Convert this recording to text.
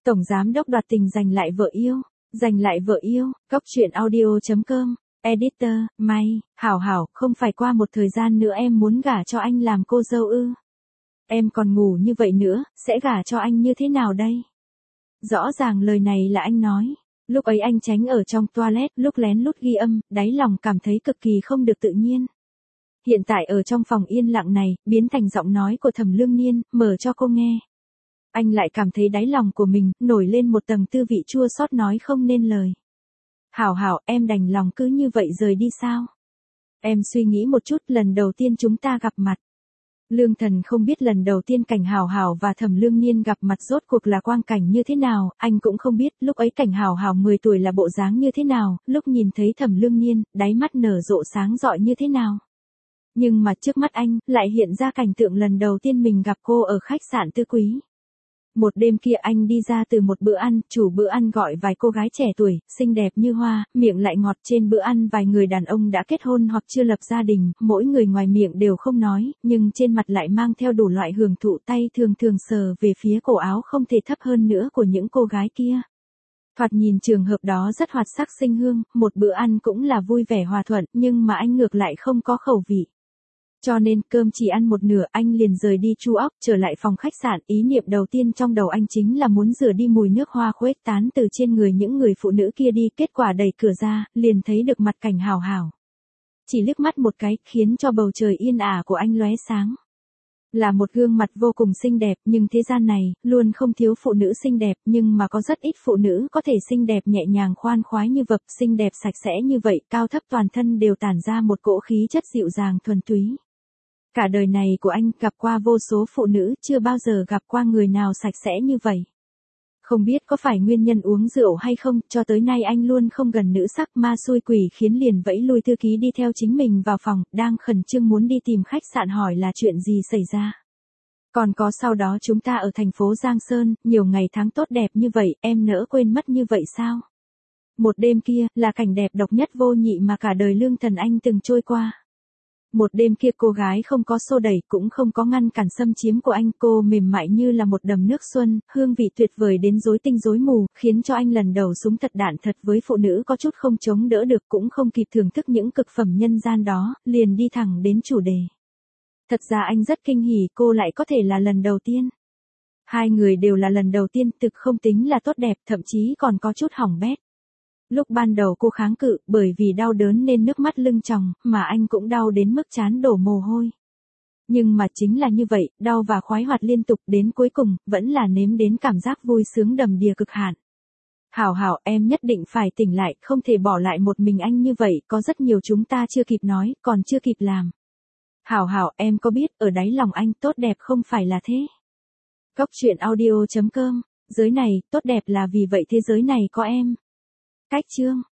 Tổng giám đốc đoạt tình giành lại vợ yêu. Giành lại vợ yêu, Góc truyện audio.com, editor, May, Hảo Hảo, không phải qua một thời gian nữa em muốn gả cho anh làm cô dâu ư? Em còn ngủ như vậy nữa, sẽ gả cho anh như thế nào đây? Rõ ràng lời này là anh nói. Lúc ấy anh tránh ở trong toilet, lúc lén lút ghi âm, đáy lòng cảm thấy cực kỳ không được tự nhiên. Hiện tại ở trong phòng yên lặng này, biến thành giọng nói của Thẩm Lương Niên, mở cho cô nghe. Anh lại cảm thấy đáy lòng của mình, nổi lên một tầng tư vị chua xót nói không nên lời. Hảo Hảo, em đành lòng cứ như vậy rời đi sao? Em suy nghĩ một chút, lần đầu tiên chúng ta gặp mặt. Lương Thần không biết lần đầu tiên Cảnh Hảo Hảo và Thẩm Lương Niên gặp mặt rốt cuộc là quang cảnh như thế nào, anh cũng không biết lúc ấy Cảnh Hảo Hảo 10 tuổi là bộ dáng như thế nào, lúc nhìn thấy Thẩm Lương Niên, đáy mắt nở rộ sáng rọi như thế nào. Nhưng mà trước mắt anh, lại hiện ra cảnh tượng lần đầu tiên mình gặp cô ở khách sạn Tư Quý. Một đêm kia anh đi ra từ một bữa ăn, chủ bữa ăn gọi vài cô gái trẻ tuổi, xinh đẹp như hoa, miệng lại ngọt, trên bữa ăn vài người đàn ông đã kết hôn hoặc chưa lập gia đình, mỗi người ngoài miệng đều không nói, nhưng trên mặt lại mang theo đủ loại hưởng thụ, tay thường thường sờ về phía cổ áo không thể thấp hơn nữa của những cô gái kia. Thoạt nhìn trường hợp đó rất hoạt sắc sinh hương, một bữa ăn cũng là vui vẻ hòa thuận, nhưng mà anh ngược lại không có khẩu vị. Cho nên cơm chỉ ăn một nửa, anh liền rời đi chu óc, trở lại phòng khách sạn, ý niệm đầu tiên trong đầu anh chính là muốn rửa đi mùi nước hoa khuếch tán từ trên người những người phụ nữ kia đi, kết quả đẩy cửa ra, liền thấy được mặt Cảnh Hảo Hảo. Chỉ liếc mắt một cái, khiến cho bầu trời yên ả của anh lóe sáng. Là một gương mặt vô cùng xinh đẹp, nhưng thế gian này, luôn không thiếu phụ nữ xinh đẹp, nhưng mà có rất ít phụ nữ có thể xinh đẹp nhẹ nhàng khoan khoái như vật, xinh đẹp sạch sẽ như vậy, cao thấp toàn thân đều tản ra một cỗ khí chất dịu dàng thuần túy. Cả đời này của anh gặp qua vô số phụ nữ, chưa bao giờ gặp qua người nào sạch sẽ như vậy. Không biết có phải nguyên nhân uống rượu hay không, cho tới nay anh luôn không gần nữ sắc, ma xui quỷ khiến liền vẫy lui thư ký đi theo chính mình vào phòng, đang khẩn trương muốn đi tìm khách sạn hỏi là chuyện gì xảy ra. Còn có sau đó chúng ta ở thành phố Giang Sơn, nhiều ngày tháng tốt đẹp như vậy, em nỡ quên mất như vậy sao? Một đêm kia, là cảnh đẹp độc nhất vô nhị mà cả đời Lương Thần anh từng trôi qua. Một đêm kia cô gái không có xô đẩy, cũng không có ngăn cản xâm chiếm của anh, cô mềm mại như là một đầm nước xuân, hương vị tuyệt vời đến rối tinh rối mù, khiến cho anh lần đầu súng thật đạn thật với phụ nữ có chút không chống đỡ được, cũng không kịp thưởng thức những cực phẩm nhân gian đó, liền đi thẳng đến chủ đề. Thật ra anh rất kinh hỉ cô lại có thể là lần đầu tiên. Hai người đều là lần đầu tiên, thực không tính là tốt đẹp, thậm chí còn có chút hỏng bét. Lúc ban đầu cô kháng cự, bởi vì đau đớn nên nước mắt lưng tròng, mà anh cũng đau đến mức trán đổ mồ hôi. Nhưng mà chính là như vậy, đau và khoái hoạt liên tục, đến cuối cùng, vẫn là nếm đến cảm giác vui sướng đầm đìa cực hạn. Hảo Hảo, em nhất định phải tỉnh lại, không thể bỏ lại một mình anh như vậy, có rất nhiều chúng ta chưa kịp nói, còn chưa kịp làm. Hảo Hảo, em có biết, ở đáy lòng anh tốt đẹp không phải là thế. Góc truyện audio.com, giới này, tốt đẹp là vì vậy thế giới này có em. Cách chương